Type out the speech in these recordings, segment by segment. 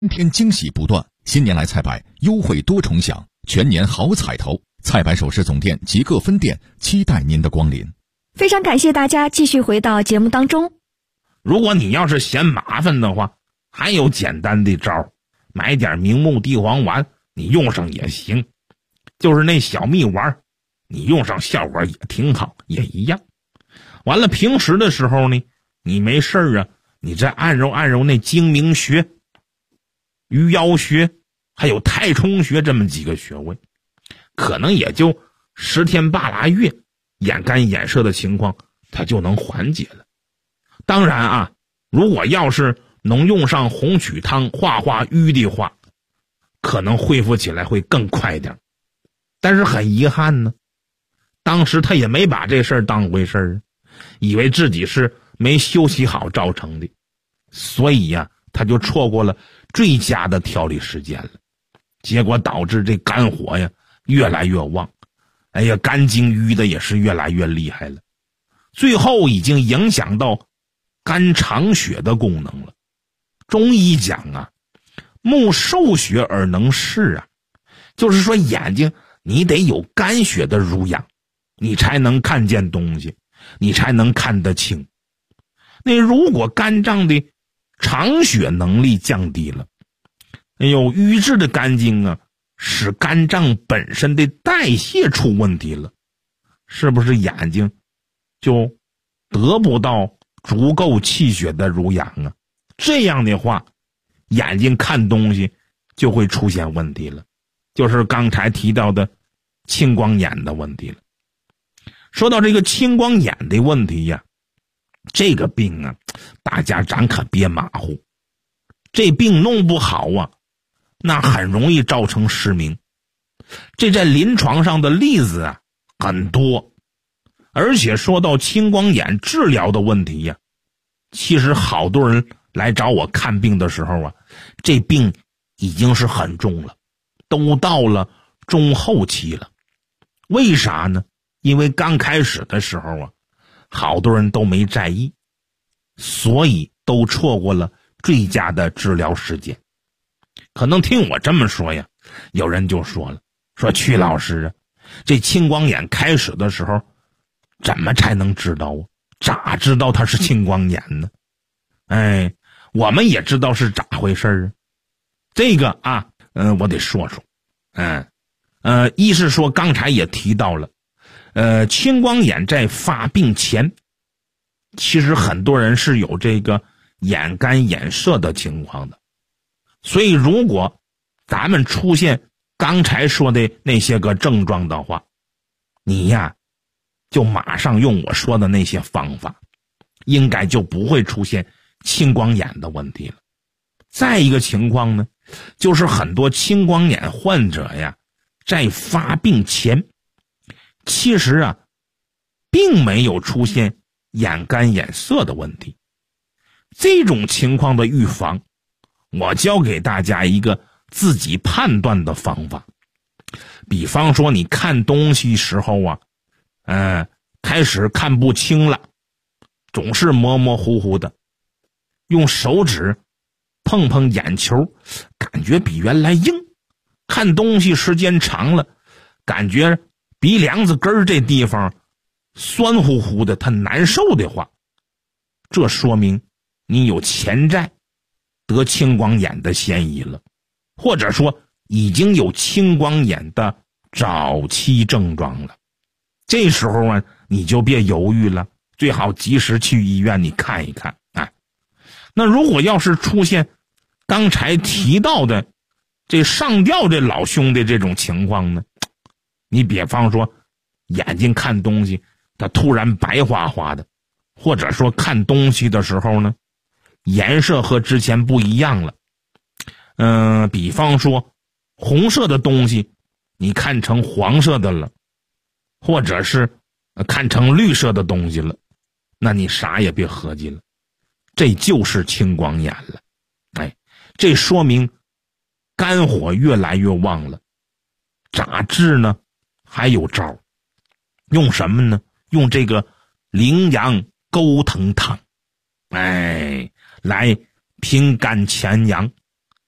今天惊喜不断，新年来菜百优惠多重享，全年好彩头。菜百首饰总店及各分店期待您的光临。 非常感谢大家继续回到节目当中。 如果你要是嫌麻烦的话，还有简单的招，买点明目地黄丸，你用上也行。就是那小蜜丸，你用上效果也挺好，也一样。完了，平时的时候呢，你没事啊，你再按揉按揉那睛明穴、鱼腰穴，还有太冲穴这么几个穴位，可能也就10天8拉月，眼干眼涩的情况它就能缓解了。当然啊，如果要是能用上红曲汤化化瘀的话，可能恢复起来会更快点。但是很遗憾呢，当时他也没把这事儿当回事儿，以为自己是没休息好造成的，所以呀，他就错过了最佳的调理时间了，结果导致这肝火呀越来越旺，哎呀，肝经瘀的也是越来越厉害了，最后已经影响到肝藏血的功能了。中医讲啊，目受血而能视啊，就是说眼睛你得有肝血的濡养，你才能看见东西，你才能看得清。那如果肝脏的藏血能力降低了，有瘀滞的肝经啊，使肝脏本身的代谢出问题了，是不是眼睛就得不到足够气血的濡养啊？这样的话，眼睛看东西就会出现问题了，就是刚才提到的青光眼的问题了。说到这个青光眼的问题呀，这个病啊，大家咱可别马虎，这病弄不好啊，那很容易造成失明。这在临床上的例子啊很多，而且说到青光眼治疗的问题呀，其实好多人来找我看病的时候啊，这病已经是很重了，都到了中后期了。为啥呢？因为刚开始的时候啊，好多人都没在意，所以都错过了最佳的治疗时间。可能听我这么说呀，有人就说了，说曲老师啊，这青光眼开始的时候怎么才能知道啊？咋知道它是青光眼呢？哎，我们也知道是咋回事啊。这个啊，我得说说。一是说刚才也提到了，青光眼在发病前，其实很多人是有这个眼干眼涩的情况的。所以如果咱们出现刚才说的那些个症状的话，你呀就马上用我说的那些方法，应该就不会出现青光眼的问题了。再一个情况呢，就是很多青光眼患者呀，在发病前其实啊并没有出现眼干眼涩的问题。这种情况的预防，我教给大家一个自己判断的方法。比方说你看东西时候啊，开始看不清了，总是模模糊糊的，用手指碰碰眼球，感觉比原来硬，看东西时间长了，感觉鼻梁子根这地方酸乎乎的，它难受的话，这说明你有潜在得青光眼的嫌疑了，或者说已经有青光眼的早期症状了。这时候啊，你就别犹豫了，最好及时去医院你看一看。那如果要是出现刚才提到的这上吊这老兄的这种情况呢，你比方说眼睛看东西它突然白花花的，或者说看东西的时候呢颜色和之前不一样了，比方说红色的东西你看成黄色的了，或者是看成绿色的东西了，那你啥也别合计了，这就是青光眼了。这说明肝火越来越旺了。咋治呢？还有招。用什么呢？用这个羚羊钩藤汤，来平肝潜阳，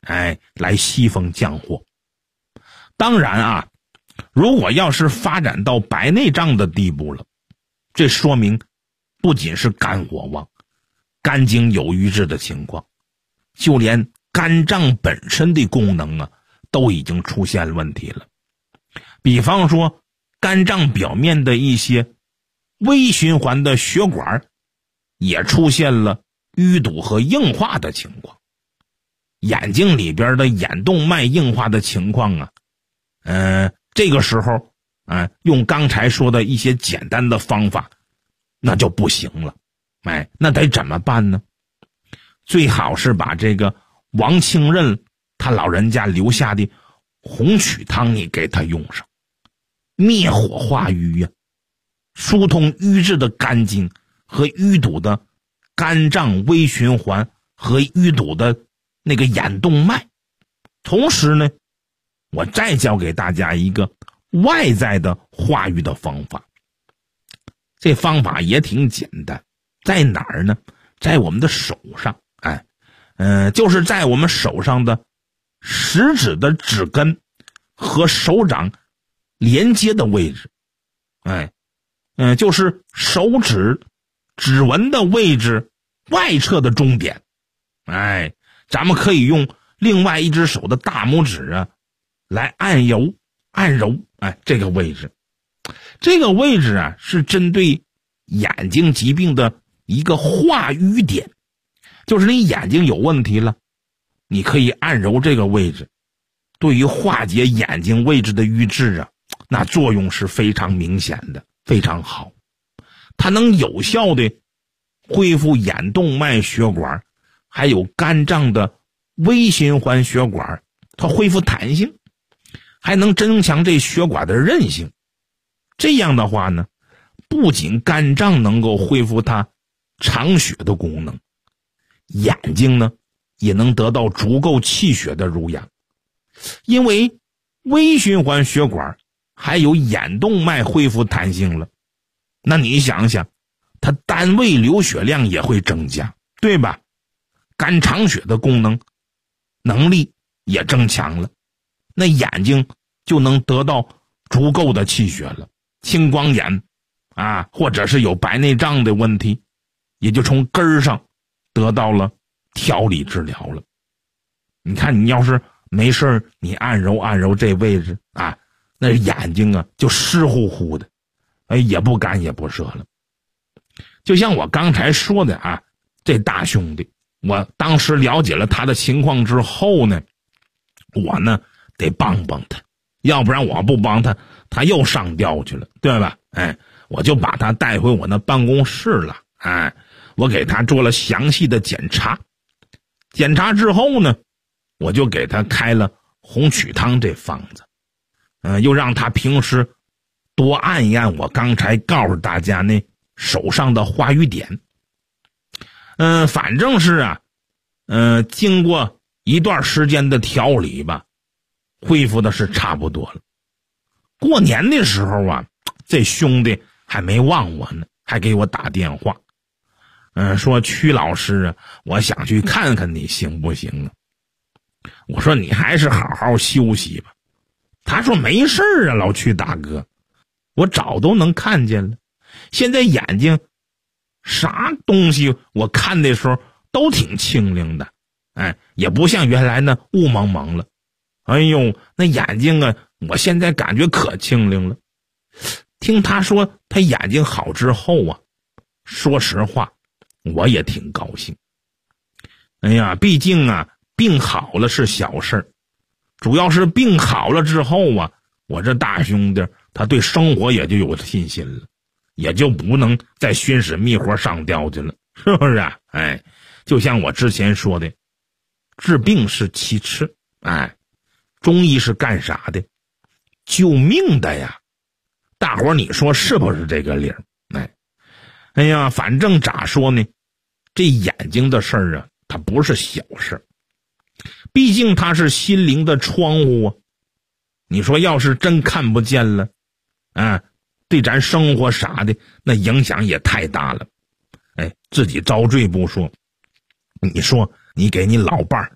来吸风降火。当然啊，如果要是发展到白内障的地步了，这说明不仅是肝火旺，肝经有瘀滞的情况，就连肝脏本身的功能啊都已经出现问题了。比方说肝脏表面的一些微循环的血管也出现了淤堵和硬化的情况，眼睛里边的眼动脉硬化的情况啊，这个时候用刚才说的一些简单的方法那就不行了。那得怎么办呢？最好是把这个王清任他老人家留下的红曲汤你给他用上，灭火化瘀呀，疏通瘀滞的肝经和淤堵的肝脏微循环和淤堵的那个眼动脉。同时呢，我再教给大家一个外在的化瘀的方法。这方法也挺简单，在哪儿呢？在我们的手上，就是在我们手上的食指的指根和手掌连接的位置，就是手指指纹的位置外侧的中点。咱们可以用另外一只手的大拇指来按揉这个位置。这个位置是针对眼睛疾病的一个化瘀点，就是你眼睛有问题了，你可以按揉这个位置，对于化解眼睛位置的瘀滞那作用是非常明显的，非常好。它能有效的恢复眼动脉血管还有肝脏的微循环血管，它恢复弹性，还能增强这血管的韧性。这样的话呢，不仅肝脏能够恢复它藏血的功能，眼睛呢也能得到足够气血的濡养。因为微循环血管还有眼动脉恢复弹性了，那你想想，它单位流血量也会增加，对吧？肝藏血的功能能力也增强了，那眼睛就能得到足够的气血了。青光眼或者是有白内障的问题，也就从根儿上得到了调理治疗了。你看，你要是没事你按揉这位置那眼睛就湿乎乎的，也不干也不涩了。就像我刚才说的这大兄弟，我当时了解了他的情况之后呢，我呢得帮帮他，要不然我不帮他，他又上吊去了，对吧？我就把他带回我那办公室了。我给他做了详细的检查，检查之后呢，我就给他开了红曲汤这方子，又让他平时多按一按我刚才告诉大家那手上的化瘀点。反正是经过一段时间的调理吧，恢复的是差不多了。过年的时候这兄弟还没忘我呢，还给我打电话，说曲老师我想去看看你行不行我说你还是好好休息吧。他说没事老曲大哥，我早都能看见了，现在眼睛啥东西我看的时候都挺清灵的，也不像原来那雾蒙蒙了。那眼睛我现在感觉可清灵了。听他说他眼睛好之后说实话我也挺高兴。毕竟病好了是小事，主要是病好了之后我这大兄弟他对生活也就有信心了，也就不能再熏死蜜活上吊去了，是不是就像我之前说的，治病是其次，中医是干啥的？救命的呀！大伙儿你说是不是这个理儿？反正咋说呢，这眼睛的事儿它不是小事，毕竟它是心灵的窗户你说要是真看不见了对咱生活啥的那影响也太大了。自己遭罪不说，你说你给你老伴儿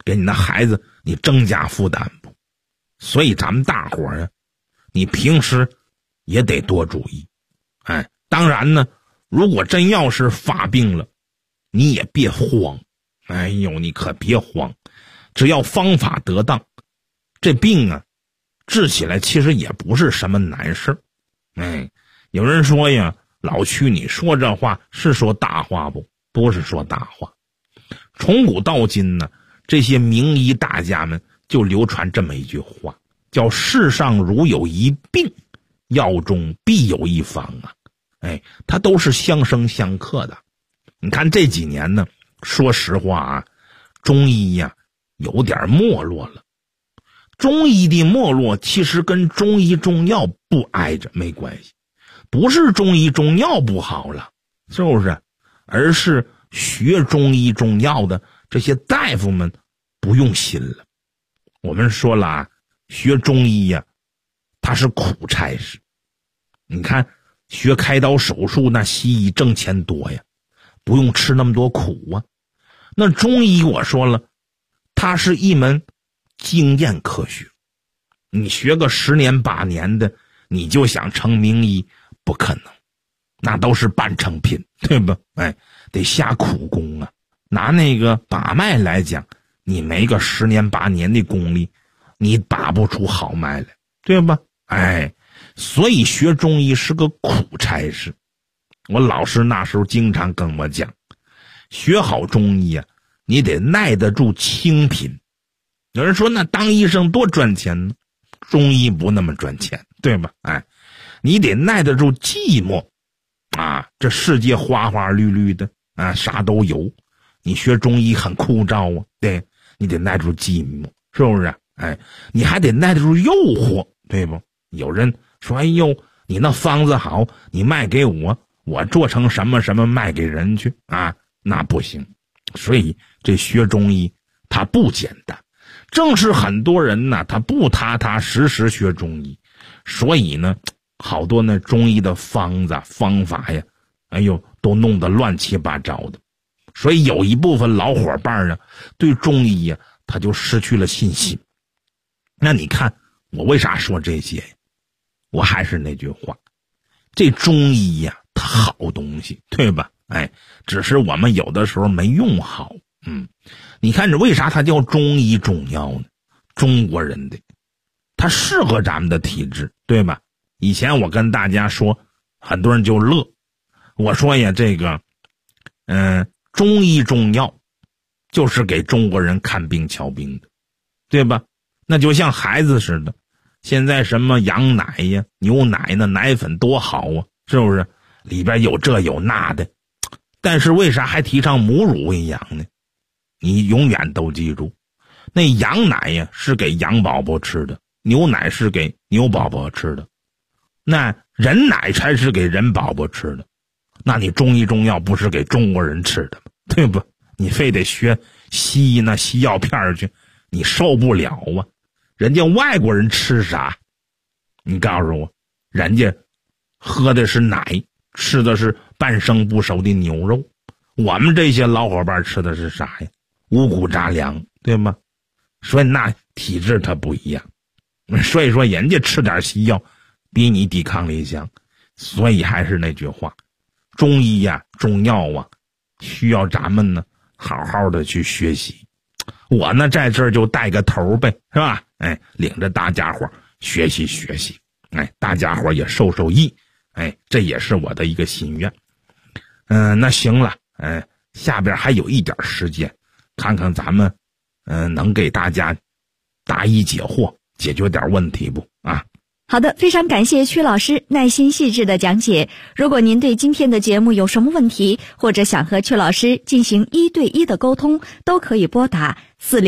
给你的孩子你增加负担不？所以咱们大伙儿啊，你平时也得多注意。当然呢，如果真要是发病了，你也别慌。你可别慌，只要方法得当，这病啊治起来其实也不是什么难事。有人说呀，老屈你说这话是说大话不？不是说大话。从古到今呢，这些名医大家们就流传这么一句话，叫世上如有一病，药中必有一方啊。它都是相生相克的。你看这几年呢，说实话啊，中医呀有点没落了。中医的没落其实跟中医中药不挨着没关系，不是中医中药不好了，是不是？而是学中医中药的这些大夫们不用心了。我们说了啊，学中医呀，它是苦差事。你看学开刀手术，那西医挣钱多呀，不用吃那么多苦啊。那中医我说了，它是一门经验科学。你学个10年8年的，你就想成名医，不可能，那都是半成品，对吧？得下苦功啊。拿那个把脉来讲，你没个10年8年的功力，你把不出好脉来，对吧？所以学中医是个苦差事。我老师那时候经常跟我讲，学好中医啊，你得耐得住清贫。有人说那当医生多赚钱呢？中医不那么赚钱，对吧？你得耐得住寂寞啊！这世界花花绿绿的啊，啥都有。你学中医很枯燥啊，对，你得耐住寂寞，是不是？你还得耐得住诱惑，对不？有人说，你那方子好，你卖给我，我做成什么什么卖给人去啊，那不行。所以这学中医它不简单。正是很多人呢，他不踏踏实实学中医，所以呢，好多那中医的方子方法呀，都弄得乱七八糟的。所以有一部分老伙伴啊，对中医呀，他就失去了信心。那你看我为啥说这些呀？我还是那句话，这中医呀，它好东西，对吧？只是我们有的时候没用好。你看这为啥它叫中医中药呢？中国人的它适合咱们的体质，对吧？以前我跟大家说，很多人就乐，我说呀，这个中医中药就是给中国人看病瞧病的，对吧？那就像孩子似的，现在什么羊奶呀、牛奶呢、奶粉多好啊，是不是？里边有这有那的，但是为啥还提倡母乳喂养呢？你永远都记住，那羊奶呀是给羊宝宝吃的，牛奶是给牛宝宝吃的，那人奶才是给人宝宝吃的。那你中医中药不是给中国人吃的吗？对不？你非得学西医那西药片去，你受不了啊！人家外国人吃啥？你告诉我，人家喝的是奶，吃的是半生不熟的牛肉，我们这些老伙伴吃的是啥呀？五谷杂粮，对吗？所以那体质它不一样，所以说人家吃点西药比你抵抗力强。所以还是那句话，中医呀、中药啊，需要咱们呢好好的去学习。我呢在这儿就带个头呗，是吧？领着大家伙学习学习，大家伙也受受益，这也是我的一个心愿。那行了，下边还有一点时间，看看咱们能给大家答疑解惑，解决点问题不啊？ 好的，非常感谢曲老师耐心细致的讲解。如果您对今天的节目有什么问题，或者想和曲老师进行1对1的沟通，都可以拨打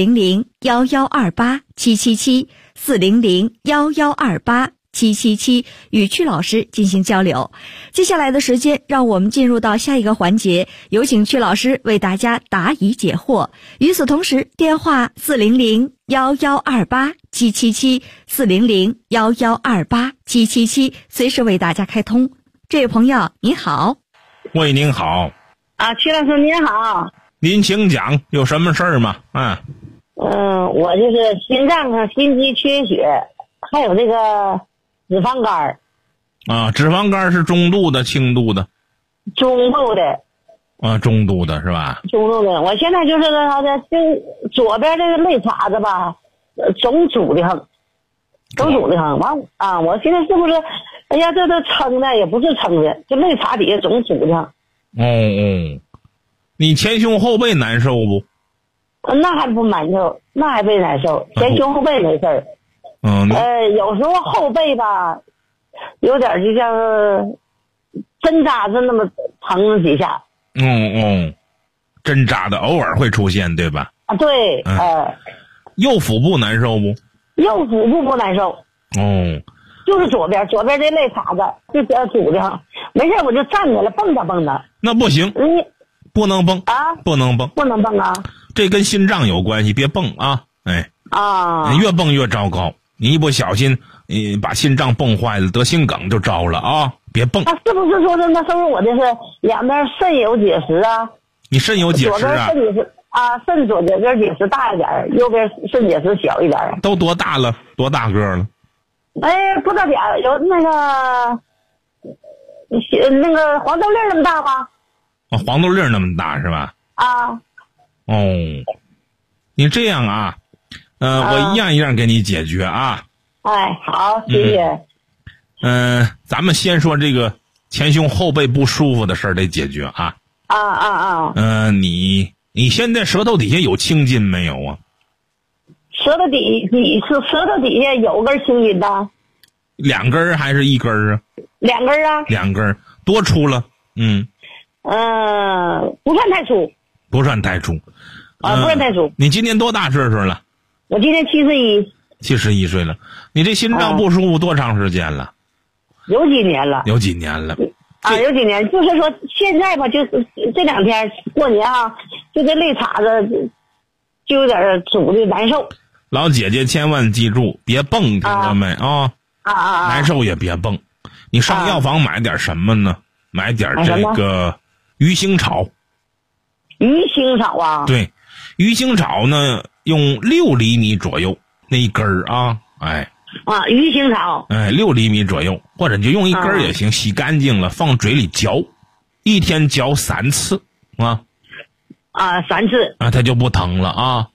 400-1128-777，400-1128-777，与曲老师进行交流。接下来的时间，让我们进入到下一个环节，有请曲老师为大家答疑解惑。与此同时，电话400-1128-777，400-1128-777，随时为大家开通。这位朋友您好。 喂，您好。 曲老师您好。 您请讲，有什么事儿吗？ 我就是心脏上心肌缺血，还有这个脂肪肝。 啊，脂肪肝是中度的、轻度的？ 中度的。 啊，中度的是吧？ 中度的。我现在就是他的左边这个肋叉子吧，总阻的很，完啊，我现在是不是？哎呀，这都撑的，也不是撑的，就肋叉底下总阻的。 你前胸后背难受不？ 那还不难受，那还不难受，前胸后背没事儿。有时候后背吧，有点就像针扎着那么疼了几下。 针扎的偶尔会出现，对吧？ 啊，对。 右腹部难受不？ 右腹部不难受。就是左边这肋叉子就比较阻的，没事我就站起来蹦跶。 那不行，不能蹦啊， 不能蹦啊。 这跟心脏有关系，别蹦啊！越蹦越糟糕，你一不小心，把心脏蹦坏了，得心梗就糟了啊！别蹦。 那是不是说那是不是我这是两边肾有结石啊？ 你肾有结石啊？ 左边肾结石啊，肾左边结石大一点，右边肾结石小一点。 都多大了？多大个了？ 不大点，有那个黄豆粒那么大吗？ 黄豆粒那么大是吧？你这样啊，我一样一样给你解决啊。 好，谢谢。 咱们先说这个前胸后背不舒服的事儿得解决啊。你现在舌头底下有青筋没有啊？ 舌头底下有根青筋的。 2根还是1根啊 ？2根啊。 2根多粗了？ 不算太粗。 不算太粗。 不算太粗。 你今年多大岁数了？ 我今年71。 71岁了。你这心脏不舒服多长时间了？ 有几年了。 有几年了。 有几年，就是说现在吧，就是这2天过年啊，就这肋叉子就有点阻的难受。 老姐姐千万记住，别蹦，听着没啊？难受也别蹦。你上药房买点什么呢？买点这个鱼腥草。 鱼腥草啊？ 对，鱼腥草呢，用6厘米左右那一根儿啊， 鱼腥草 ，6厘米左右，或者你就用一根儿也行，洗干净了放嘴里嚼，1天嚼3次啊。 3次它就不疼了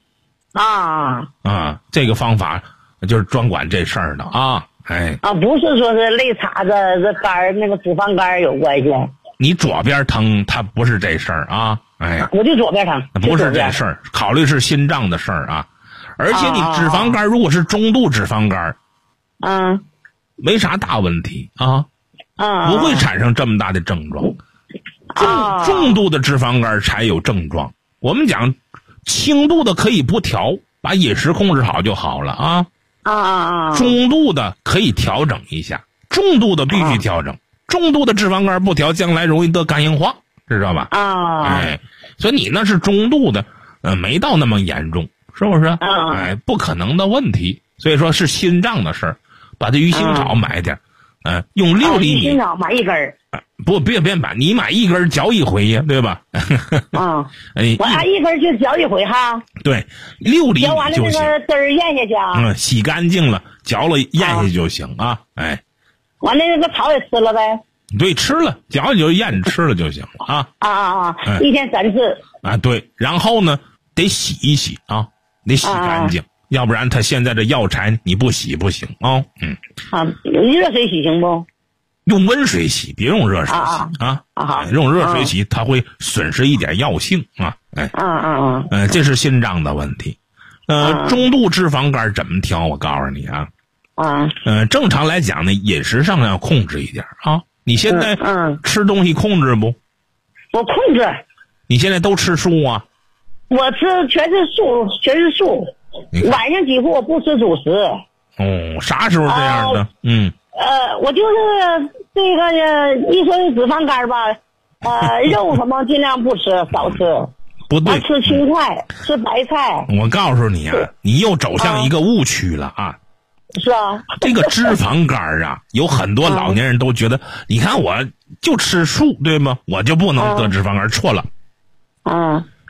这个方法就是专管这事儿的啊。 不是说是肋叉子这肝那个脂肪肝有关系。 你左边疼，它不是这事儿啊。 我就左边疼， 不是这事儿，考虑是心脏的事儿啊。而且你脂肪肝如果是中度脂肪肝，没啥大问题啊，不会产生这么大的症状。重度的脂肪肝才有症状。我们讲轻度的可以不调，把饮食控制好就好了啊。中度的可以调整一下，重度的必须调整。重度的脂肪肝不调，将来容易得肝硬化，知道吧？所以你那是中度的，没到那么严重，是不是？不可能的问题。所以说是心脏的事儿，把这鱼腥草买点，用6厘米。 鱼腥草买1根儿。 别买，你买1根嚼1回呀，对吧？ 我按1根就嚼1回哈。 对，6厘米就行。 嚼完了那个汁儿咽下去啊。 洗干净了，嚼了咽下去就行啊。 完了那个草也吃了呗。 对，吃了，嚼也就咽着吃了就行了啊。 1天3次。 对，然后呢，得洗一洗啊，得洗干净，要不然他现在这药材你不洗不行啊。 热水洗行不？ 用温水洗，别用热水洗用热水洗它会损失一点药性啊。这是心脏的问题。中度脂肪肝怎么调？我告诉你啊。正常来讲呢，饮食上要控制一点啊。你现在吃东西控制不？ 我控制。 你现在都吃素啊？ 我吃全是素，晚上几乎我不吃主食。 啥时候这样的？ 我就是这个一说脂肪肝吧，肉什么尽量不吃，少吃。 不对， 吃青菜，吃白菜。 我告诉你啊，你又走向一个误区了啊。 是啊， 这个脂肪肝啊，有很多老年人都觉得，你看我就吃素，对吗？我就不能得脂肪肝，错了。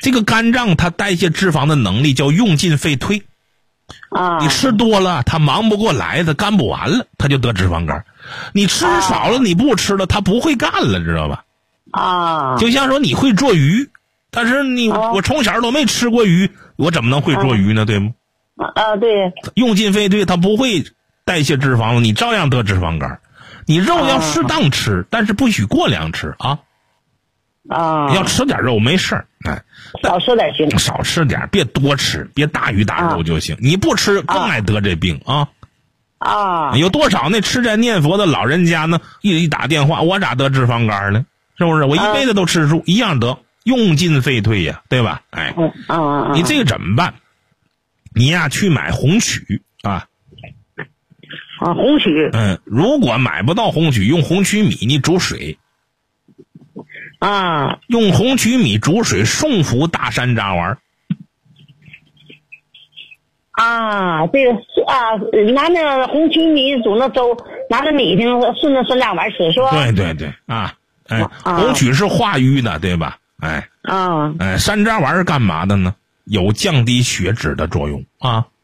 这个肝脏它代谢脂肪的能力叫用进废退。你吃多了，它忙不过来，它干不完了，它就得脂肪肝。你吃少了，你不吃了，它不会干了，知道吧？就像说你会做鱼，但是我从小都没吃过鱼，我怎么能会做鱼呢？对吗？ 对。 用进废退，它不会代谢脂肪了，你照样得脂肪肝。你肉要适当吃，但是不许过量吃啊。要吃点肉没事儿， 少吃点行。 少吃点，别多吃，别大鱼大肉就行。你不吃更爱得这病啊。有多少那吃斋念佛的老人家呢？一打电话，我咋得脂肪肝呢？是不是？我一辈子都吃素，一样得，用进废退呀，对吧？你这个怎么办？你呀去买红曲啊。 红曲。 如果买不到红曲，用红曲米你煮水。用红曲米煮水送服大山楂丸。 这个拿那个红曲米煮那粥，拿着米听顺着山楂丸吃是吧？ 对红曲是化瘀的，对吧？山楂丸是干嘛的呢？有降低血脂的作用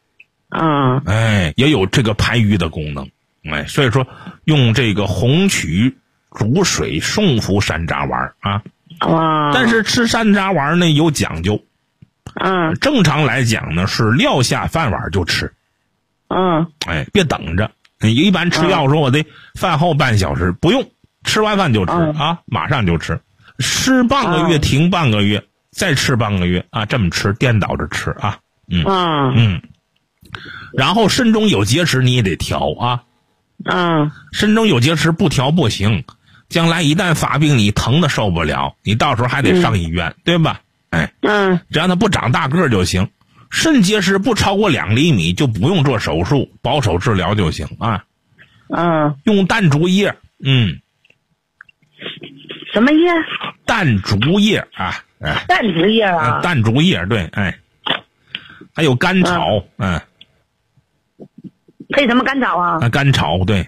也有这个排瘀的功能。所以说用这个红曲煮水送服山楂丸但是吃山楂丸呢有讲究。正常来讲呢是撂下饭碗就吃。别等着。一般吃药说我得饭后半小时，不用，吃完饭就吃马上就吃。吃半个月停半个月，再吃半个月这么吃，颠倒着吃然后肾中有结石你也得调肾中有结石不调不行，将来一旦发病，你疼的受不了，你到时候还得上医院，对吧？只要它不长大个就行。肾结石不超过2厘米就不用做手术，保守治疗就行用淡竹叶。 什么叶？ 淡竹叶淡竹叶淡竹叶对。还有甘草配什么甘草甘草对。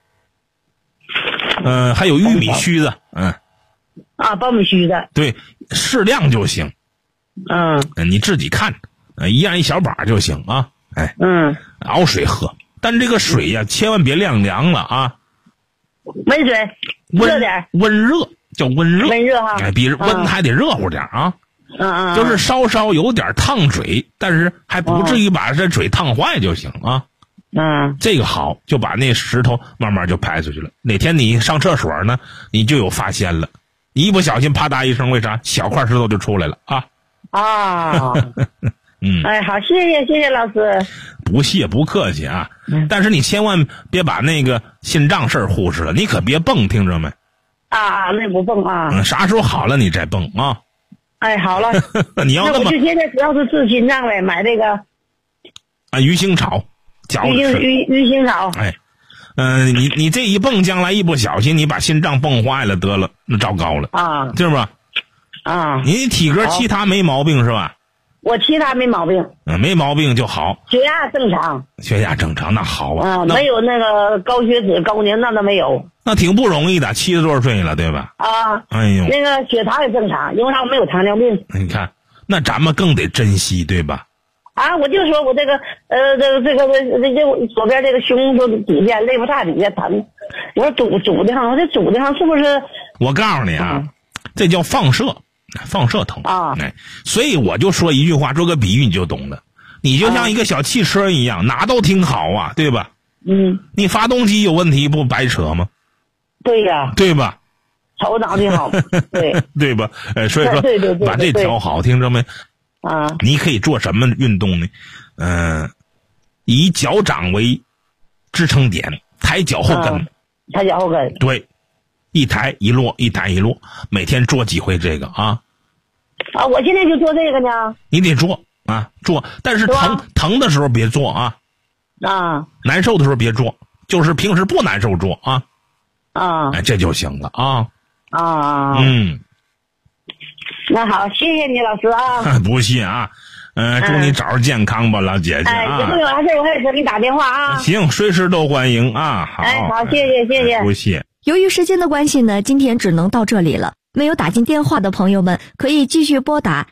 还有玉米须子苞米须子对，适量就行。你自己看一样一小把就行熬水喝，但这个水呀千万别晾凉了温水热点， 温热叫温热。 温热比温还得热乎点就是稍稍有点烫水，但是还不至于把这水烫坏就行这个好，就把那石头慢慢就排出去了。哪天你上厕所呢，你就有发现了，你一不小心啪嗒一声，为啥？小块石头就出来了好，谢谢老师。 不谢，不客气但是你千万别把那个心脏事儿忽视了，你可别蹦，听着没？ 那不蹦啥时候好了你再蹦好了。 你要那么我就现在主要是治心脏呗，买这个鱼腥草嚼着吃。 鱼腥草。 你这一蹦，将来一不小心你把心脏蹦坏了得了，那糟糕了是吧？你体格其他没毛病是吧？ 我其他没毛病。 没毛病就好。 血压正常。 血压正常那好没有那个高血脂高粘那都没有。 那挺不容易的，70多岁了对吧？哎呦， 那个血糖也正常，因为啥我没有糖尿病。 你看，那咱们更得珍惜对吧？ 我就说我这个左边这个胸都底下肋部大底下疼，我说煮的上，我这煮的上是不是？ 我告诉你这叫放射疼所以我就说一句话，做个比喻你就懂了。你就像一个小汽车一样，哪都挺好对吧？你发动机有问题不白扯吗？ 对呀， 对吧？ 头脑挺好，对对吧？所以说对把这调好，听着没？你可以做什么运动呢？以脚掌为支撑点，抬脚后跟。 抬脚后跟。对， 一抬一落，一抬一落，每天做几回这个我现在就做这个呢。 你得做做，但是疼的时候别做难受的时候别做，就是平时不难受做这就行了那好，谢谢你老师不谢祝你早日健康吧，老姐姐以后有啥事我还得给你打电话行，随时都欢迎好， 好，谢谢不谢。 由于时间的关系呢，今天只能到这里了。 没有打进电话的朋友们，可以继续拨打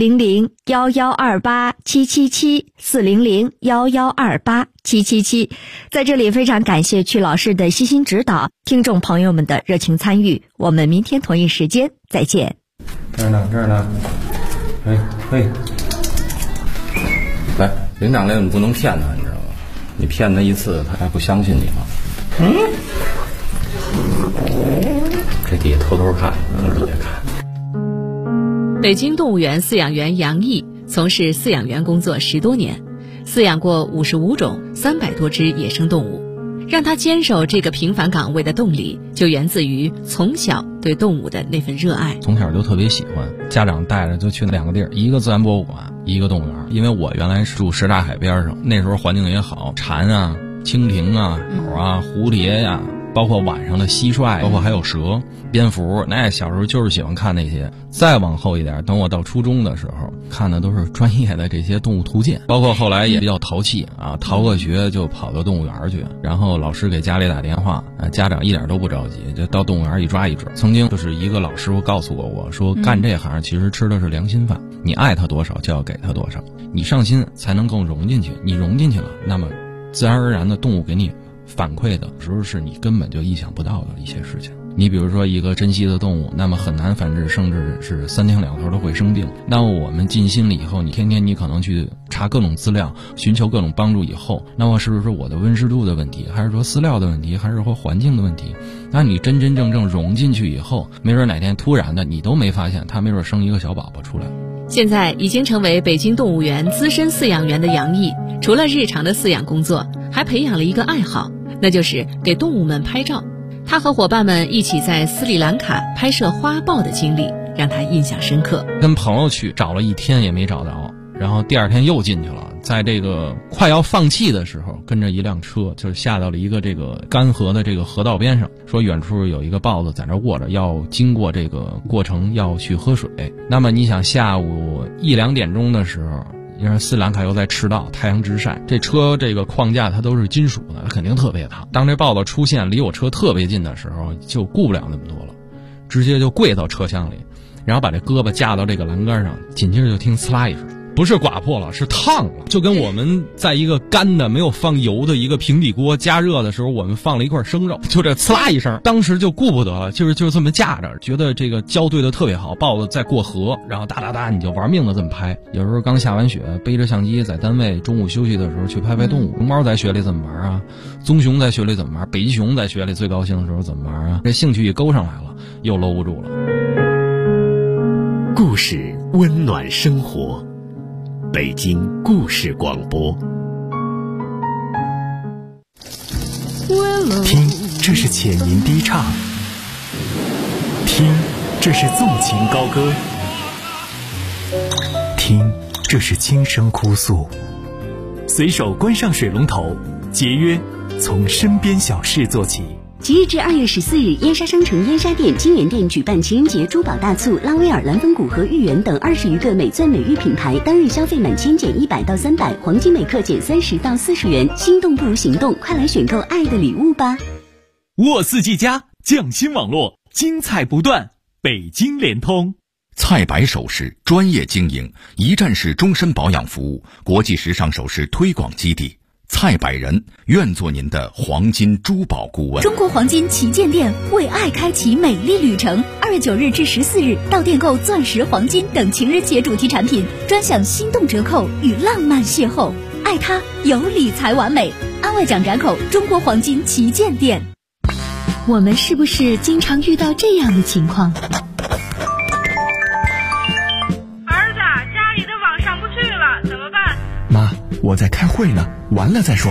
400-1128-777，400-1128-777。在这里非常感谢曲老师的悉心指导，听众朋友们的热情参与。我们明天同一时间再见。 这儿呢，嘿，来，领奖类你不能骗他，你知道吗？你骗他一次，他还不相信你吗？这底下偷偷看，别看。 北京动物园饲养员杨毅从事饲养员工作10多年，饲养过55种300多只野生动物。让他坚守这个平凡岗位的动力，就源自于从小对动物的那份热爱。 从小就特别喜欢，家长带着就去2个地儿，一个自然博物馆，一个动物园。因为我原来是住什刹海边上，那时候环境也好，蝉啊、蜻蜓啊、鸟啊、蝴蝶呀、包括晚上的蟋蟀，包括还有蛇、蝙蝠，那小时候就是喜欢看那些。再往后一点，等我到初中的时候，看的都是专业的这些动物图鉴，包括后来也比较淘气啊，逃个学就跑到动物园去，然后老师给家里打电话，家长一点都不着急，就到动物园一抓一只。曾经就是一个老师傅告诉过我说，干这行其实吃的是良心饭，你爱他多少就要给他多少，你上心才能更融进去，你融进去了，那么自然而然的动物给你反馈的时候是你根本就意想不到的一些事情。你比如说一个珍稀的动物，那么很难繁殖，甚至是3天2头都会生病。那么我们尽心了以后，你天天你可能去查各种资料，寻求各种帮助以后，那么是不是我的温湿度的问题，还是说饲料的问题，还是说环境的问题？那你真真正正融进去以后，没准哪天突然的你都没发现，它没准生一个小宝宝出来。 现在已经成为北京动物园资深饲养员的杨毅，除了日常的饲养工作，还培养了一个爱好，那就是给动物们拍照。他和伙伴们一起在斯里兰卡拍摄花豹的经历让他印象深刻。 跟朋友去找了1天也没找着，然后第2天又进去了，在这个快要放弃的时候，跟着一辆车就是下到了一个这个干涸的这个河道边上，说远处有一个豹子在那卧着，要经过这个过程要去喝水。那么你想下午1、2点钟的时候，因为斯里兰卡又在赤道，太阳直晒，这车这个框架它都是金属的，它肯定特别烫。当这豹子出现离我车特别近的时候，就顾不了那么多了，直接就跪到车厢里，然后把这胳膊架到这个栏杆上，紧接着就听呲啦一声，不是刮破了，是烫了，就跟我们在一个干的没有放油的一个平底锅加热的时候，我们放了一块生肉，就这呲啦一声，当时就顾不得了，就这么架着，觉得这个交对的特别好，豹子在过河，然后哒哒哒你就玩命的这么拍。有时候刚下完雪，背着相机在单位中午休息的时候去拍动物。熊猫在雪里怎么玩啊？棕熊在雪里怎么玩？北极熊在雪里最高兴的时候怎么玩啊？这兴趣一勾上来了，又搂不住了。 故事温暖生活，北京故事广播。听，这是浅吟低唱；听，这是纵情高歌；听，这是轻声哭诉。随手关上水龙头，节约从身边小事做起。 即日至2月14日，燕莎商城燕莎店、金源店举办情人节珠宝大促，拉威尔、蓝风谷和豫园等20余个美钻美玉品牌，当日消费满千减100到300，黄金每克减30到40元。心动不如行动，快来选购爱的礼物吧！ 沃四季家匠心网络，精彩不断。北京联通菜百首饰专业经营，一站式终身保养服务，国际时尚首饰推广基地。蔡百人愿做您的黄金珠宝顾问。 中国黄金旗舰店为爱开启美丽旅程，2月9日至14日到店购钻石、黄金等情人节主题产品，专享心动折扣与浪漫邂逅。爱它有理财完美，安外蒋闸口中国黄金旗舰店。我们是不是经常遇到这样的情况？ 儿子，家里的网上不去了，怎么办？ 妈，我在开会呢，完了再说。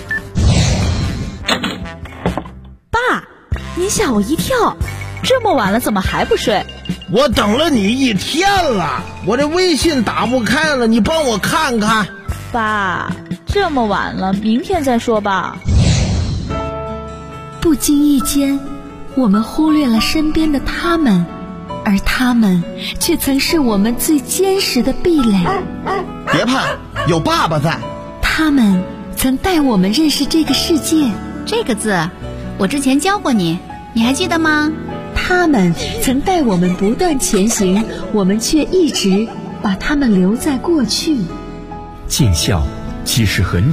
爸，您吓我一跳，这么晚了怎么还不睡？ 我等了你1天了，我这微信打不开了，你帮我看看。 爸，这么晚了，明天再说吧。 不经意间，我们忽略了身边的他们，而他们却曾是我们最坚实的壁垒。 别怕，有爸爸在。 他们曾带我们认识这个世界。 这个字我之前教过你，你还记得吗？ 他们曾带我们不断前行，我们却一直把他们留在过去。 尽孝其实很